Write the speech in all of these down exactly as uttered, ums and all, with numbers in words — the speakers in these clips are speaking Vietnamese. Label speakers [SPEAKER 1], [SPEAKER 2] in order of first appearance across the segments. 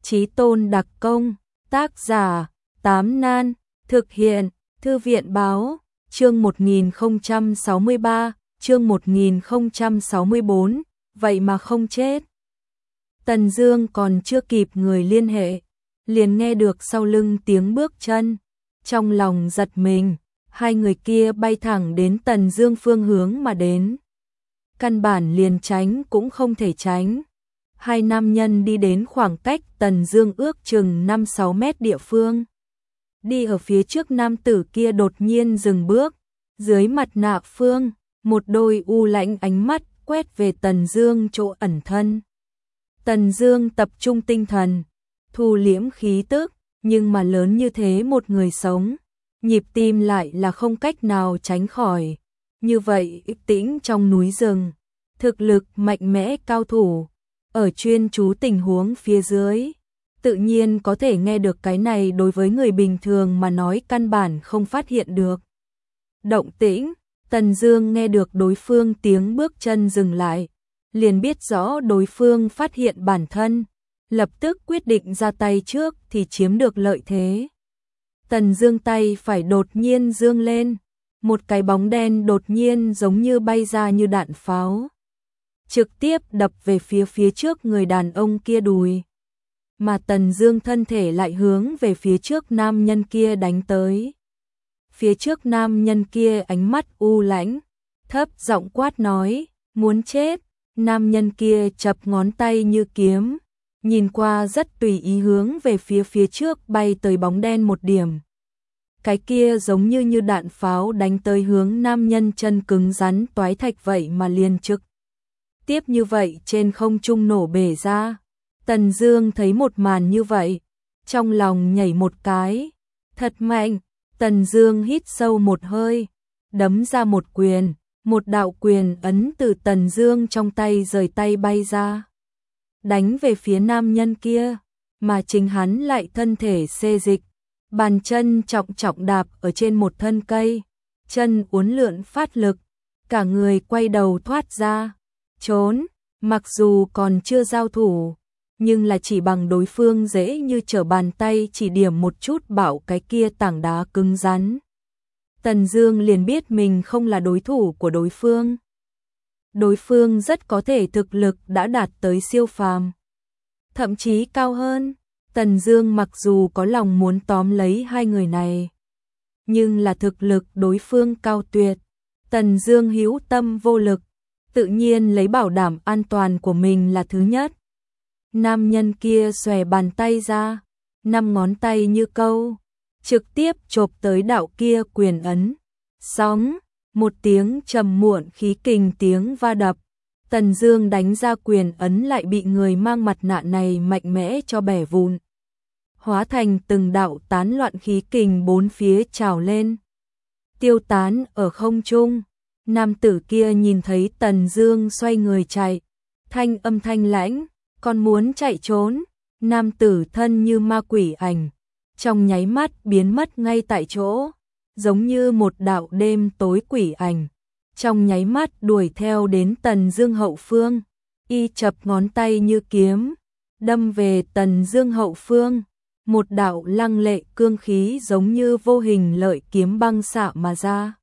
[SPEAKER 1] Chí tôn đặc công, tác giả, Tám Nan, thực hiện, Thư viện báo, chương một nghìn không trăm sáu mươi ba, chương một nghìn không trăm sáu mươi bốn, vậy mà không chết. Tần Dương còn chưa kịp người liên hệ, liền nghe được sau lưng tiếng bước chân, trong lòng giật mình, hai người kia bay thẳng đến Tần Dương phương hướng mà đến. Căn bản liền tránh cũng không thể tránh. Hai nam nhân đi đến khoảng cách Tần Dương ước chừng năm sáu mét địa phương. Đi ở phía trước nam tử kia đột nhiên dừng bước, dưới mặt nạ phương, một đôi u lãnh ánh mắt quét về Tần Dương chỗ ẩn thân. Tần Dương tập trung tinh thần, thu liễm khí tức, nhưng mà lớn như thế một người sống, nhịp tim lại là không cách nào tránh khỏi. Như vậy, tĩnh trong núi rừng, thực lực mạnh mẽ cao thủ, ở chuyên chú tình huống phía dưới, tự nhiên có thể nghe được cái này đối với người bình thường mà nói căn bản không phát hiện được. Động tĩnh, Tần Dương nghe được đối phương tiếng bước chân dừng lại, liền biết rõ đối phương phát hiện bản thân, lập tức quyết định ra tay trước thì chiếm được lợi thế. Tần Dương tay phải đột nhiên giương lên, một cái bóng đen đột nhiên giống như bay ra như đạn pháo, trực tiếp đập về phía phía trước người đàn ông kia đùi. Mà Tần Dương thân thể lại hướng về phía trước nam nhân kia đánh tới. Phía trước nam nhân kia ánh mắt u lãnh, thấp giọng quát nói, muốn chết. Nam nhân kia chập ngón tay như kiếm, nhìn qua rất tùy ý hướng về phía phía trước bay tới bóng đen một điểm. Cái kia giống như như đạn pháo đánh tới hướng nam nhân chân cứng rắn toái thạch vậy mà liền trực tiếp như vậy trên không trung nổ bể ra. Tần Dương thấy một màn như vậy, trong lòng nhảy một cái, thật mạnh. Tần Dương hít sâu một hơi, đấm ra một quyền, một đạo quyền ấn từ Tần Dương trong tay rời tay bay ra, đánh về phía nam nhân kia, mà chính hắn lại thân thể xê dịch, bàn chân trọng trọng đạp ở trên một thân cây, chân uốn lượn phát lực, cả người quay đầu thoát ra, trốn. Mặc dù còn chưa giao thủ, nhưng là chỉ bằng đối phương dễ như trở bàn tay chỉ điểm một chút bảo cái kia tảng đá cứng rắn. Tần Dương liền biết mình không là đối thủ của đối phương. Đối phương rất có thể thực lực đã đạt tới siêu phàm, thậm chí cao hơn. Tần Dương mặc dù có lòng muốn tóm lấy hai người này, nhưng là thực lực đối phương cao tuyệt. Tần Dương hữu tâm vô lực, tự nhiên lấy bảo đảm an toàn của mình là thứ nhất. Nam nhân kia xòe bàn tay ra, năm ngón tay như câu, trực tiếp chộp tới đạo kia quyền ấn. Sóng, một tiếng trầm muộn khí kình tiếng va đập, Tần Dương đánh ra quyền ấn lại bị người mang mặt nạ này mạnh mẽ cho bẻ vụn, hóa thành từng đạo tán loạn khí kình bốn phía trào lên, tiêu tán ở không trung. Nam tử kia nhìn thấy Tần Dương xoay người chạy, thanh âm thanh lãnh, còn muốn chạy trốn. Nam tử thân như ma quỷ ảnh, trong nháy mắt biến mất ngay tại chỗ, giống như một đạo đêm tối quỷ ảnh, trong nháy mắt đuổi theo đến Tần Dương hậu phương, y chập ngón tay như kiếm, đâm về Tần Dương hậu phương, một đạo lăng lệ cương khí giống như vô hình lợi kiếm băng xạ mà ra,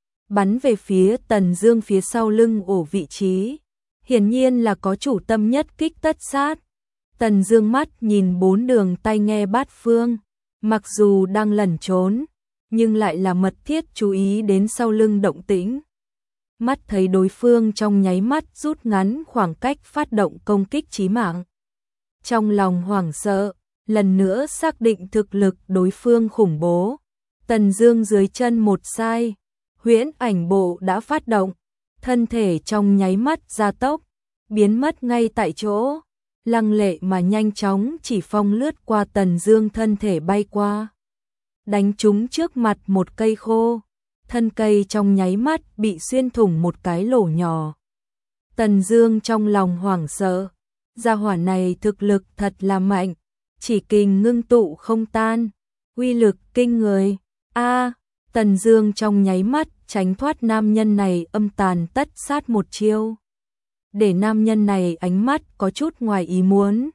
[SPEAKER 1] bắn về phía Tần Dương phía sau lưng ổ vị trí, hiển nhiên là có chủ tâm nhất kích tất sát. Tần Dương mắt nhìn bốn đường tai nghe bát phương, mặc dù đang lẩn trốn, nhưng lại là mật thiết chú ý đến sau lưng động tĩnh. Mắt thấy đối phương trong nháy mắt rút ngắn khoảng cách phát động công kích chí mạng. Trong lòng hoảng sợ, lần nữa xác định thực lực đối phương khủng bố. Tần Dương dưới chân một sai, huyễn ảnh bộ đã phát động, thân thể trong nháy mắt gia tốc, biến mất ngay tại chỗ, lăng lệ mà nhanh chóng chỉ phong lướt qua Tần Dương thân thể bay qua, đánh trúng trước mặt một cây khô, thân cây trong nháy mắt bị xuyên thủng một cái lỗ nhỏ. Tần Dương trong lòng hoảng sợ, gia hỏa này thực lực thật là mạnh, chỉ kình ngưng tụ không tan, uy lực kinh người. A, à, Tần Dương trong nháy mắt tránh thoát nam nhân này âm tàn tất sát một chiêu, để nam nhân này ánh mắt có chút ngoài ý muốn,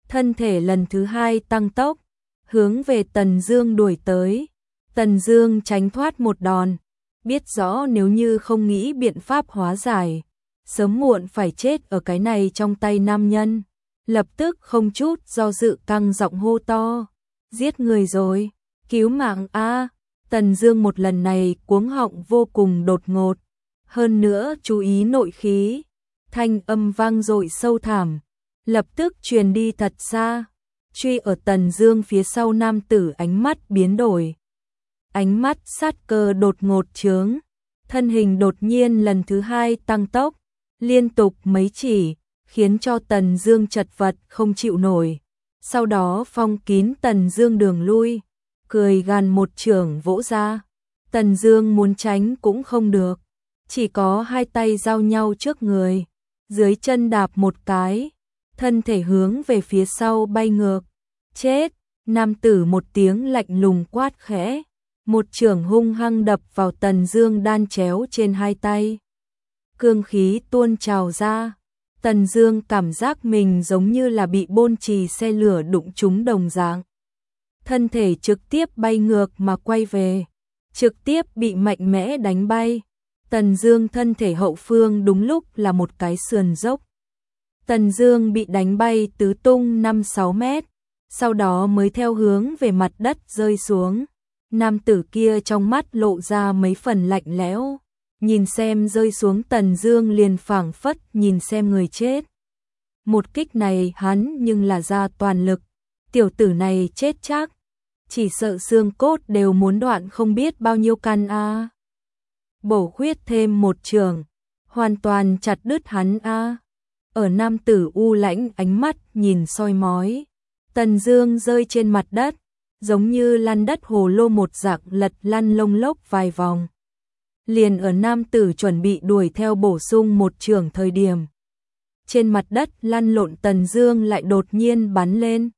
[SPEAKER 1] thân thể lần thứ hai tăng tốc, hướng về Tần Dương đuổi tới. Tần Dương tránh thoát một đòn, biết rõ nếu như không nghĩ biện pháp hóa giải, sớm muộn phải chết ở cái này trong tay nam nhân, lập tức không chút do dự căng giọng hô to, giết người rồi, cứu mạng a. Tần Dương một lần này cuống họng vô cùng đột ngột, hơn nữa chú ý nội khí, thanh âm vang dội sâu thẳm, lập tức truyền đi thật xa. Truy ở Tần Dương phía sau nam tử ánh mắt biến đổi, ánh mắt sát cơ đột ngột chướng, thân hình đột nhiên lần thứ hai tăng tốc, liên tục mấy chỉ, khiến cho Tần Dương chật vật không chịu nổi. Sau đó phong kín Tần Dương đường lui, cười gằn một chưởng vỗ ra. Tần Dương muốn tránh cũng không được, chỉ có hai tay giao nhau trước người, dưới chân đạp một cái, thân thể hướng về phía sau bay ngược. Chết! Nam tử một tiếng lạnh lùng quát khẽ, một chưởng hung hăng đập vào Tần Dương đan chéo trên hai tay. Cương khí tuôn trào ra, Tần Dương cảm giác mình giống như là bị bôn chì xe lửa đụng trúng đồng dạng. Thân thể trực tiếp bay ngược mà quay về, trực tiếp bị mạnh mẽ đánh bay. Tần Dương thân thể hậu phương đúng lúc là một cái sườn dốc. Tần Dương bị đánh bay tứ tung năm sáu mét, sau đó mới theo hướng về mặt đất rơi xuống. Nam tử kia trong mắt lộ ra mấy phần lạnh lẽo, nhìn xem rơi xuống Tần Dương liền phảng phất nhìn xem người chết. Một kích này hắn nhưng là ra toàn lực, tiểu tử này chết chắc, chỉ sợ xương cốt đều muốn đoạn không biết bao nhiêu căn a. À. Bổ khuyết thêm một trường, hoàn toàn chặt đứt hắn a. À. Ở nam tử u lãnh ánh mắt nhìn soi mói, Tần Dương rơi trên mặt đất, giống như lăn đất hồ lô một dạng lật lăn lông lốc vài vòng. Liền ở nam tử chuẩn bị đuổi theo bổ sung một trường thời điểm, trên mặt đất lăn lộn Tần Dương lại đột nhiên bắn lên,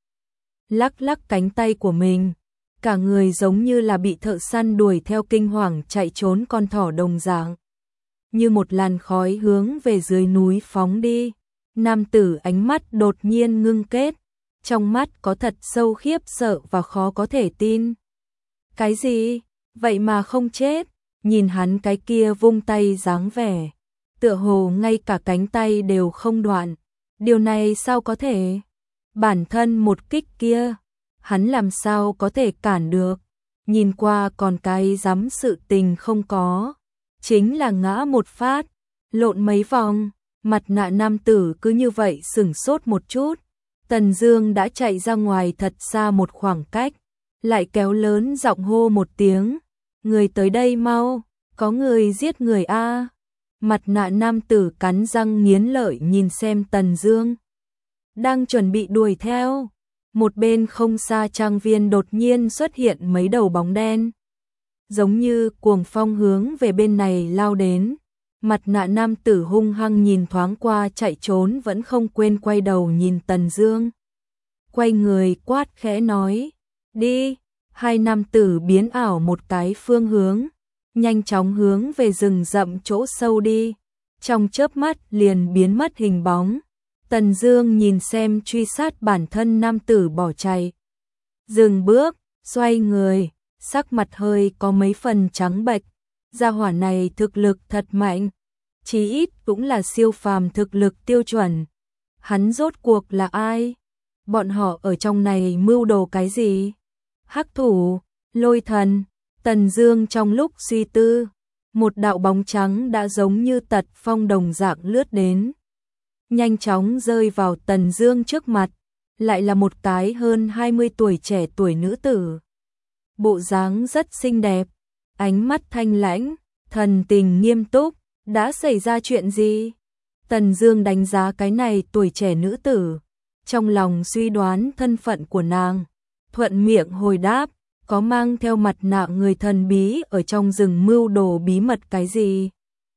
[SPEAKER 1] lắc lắc cánh tay của mình, cả người giống như là bị thợ săn đuổi theo kinh hoàng chạy trốn con thỏ đồng dạng, như một làn khói hướng về dưới núi phóng đi. Nam tử ánh mắt đột nhiên ngưng kết, trong mắt có thật sâu khiếp sợ và khó có thể tin. Cái gì? Vậy mà không chết? Nhìn hắn cái kia vung tay dáng vẻ, tựa hồ ngay cả cánh tay đều không đoạn. Điều này sao có thể? Bản thân một kích kia, hắn làm sao có thể cản được? Nhìn qua còn cái dám sự tình không có, chính là ngã một phát, lộn mấy vòng. Mặt nạ nam tử cứ như vậy sửng sốt một chút. Tần Dương đã chạy ra ngoài thật xa một khoảng cách, lại kéo lớn giọng hô một tiếng, người tới đây mau, có người giết người a. Mặt nạ nam tử cắn răng nghiến lợi nhìn xem Tần Dương, đang chuẩn bị đuổi theo. Một bên không xa trang viên đột nhiên xuất hiện mấy đầu bóng đen, giống như cuồng phong hướng về bên này lao đến. Mặt nạ nam tử hung hăng nhìn thoáng qua chạy trốn vẫn không quên quay đầu nhìn Tần Dương. Quay người quát khẽ nói, đi. Hai nam tử biến ảo một cái phương hướng, nhanh chóng hướng về rừng rậm chỗ sâu đi. Trong chớp mắt liền biến mất hình bóng. Tần Dương nhìn xem truy sát bản thân nam tử bỏ chạy, dừng bước, xoay người, sắc mặt hơi có mấy phần trắng bệch. Gia hỏa này thực lực thật mạnh, chí ít cũng là siêu phàm thực lực tiêu chuẩn. Hắn rốt cuộc là ai? Bọn họ ở trong này mưu đồ cái gì? Hắc thủ, lôi thần. Tần Dương trong lúc suy tư, một đạo bóng trắng đã giống như tật phong đồng dạng lướt đến, nhanh chóng rơi vào Tần Dương trước mặt, lại là một cái hơn hai mươi tuổi trẻ tuổi nữ tử. Bộ dáng rất xinh đẹp, ánh mắt thanh lãnh, thần tình nghiêm túc. Đã xảy ra chuyện gì? Tần Dương đánh giá cái này tuổi trẻ nữ tử, trong lòng suy đoán thân phận của nàng, thuận miệng hồi đáp, có mang theo mặt nạ người thần bí ở trong rừng mưu đồ bí mật cái gì?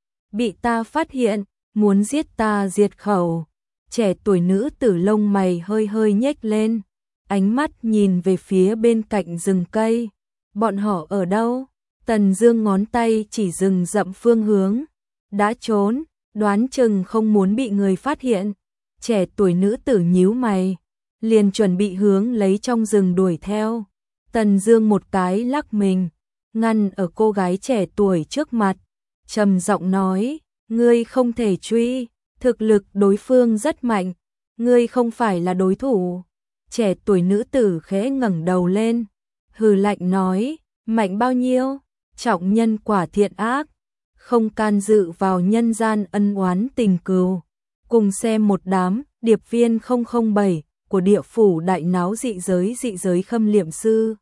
[SPEAKER 1] Bị ta phát hiện, muốn giết ta diệt khẩu. Trẻ tuổi nữ tử lông mày hơi hơi nhếch lên, ánh mắt nhìn về phía bên cạnh rừng cây. Bọn họ ở đâu? Tần Dương ngón tay chỉ rừng rậm phương hướng. Đã trốn, đoán chừng không muốn bị người phát hiện. Trẻ tuổi nữ tử nhíu mày, liền chuẩn bị hướng lấy trong rừng đuổi theo. Tần Dương một cái lắc mình, ngăn ở cô gái trẻ tuổi trước mặt, trầm giọng nói, ngươi không thể truy, thực lực đối phương rất mạnh, ngươi không phải là đối thủ. Trẻ tuổi nữ tử khẽ ngẩng đầu lên, hừ lạnh nói, mạnh bao nhiêu, trọng nhân quả thiện ác, không can dự vào nhân gian ân oán tình cừu. Cùng xem một đám điệp viên không không bảy của địa phủ đại náo dị giới dị giới khâm liệm sư.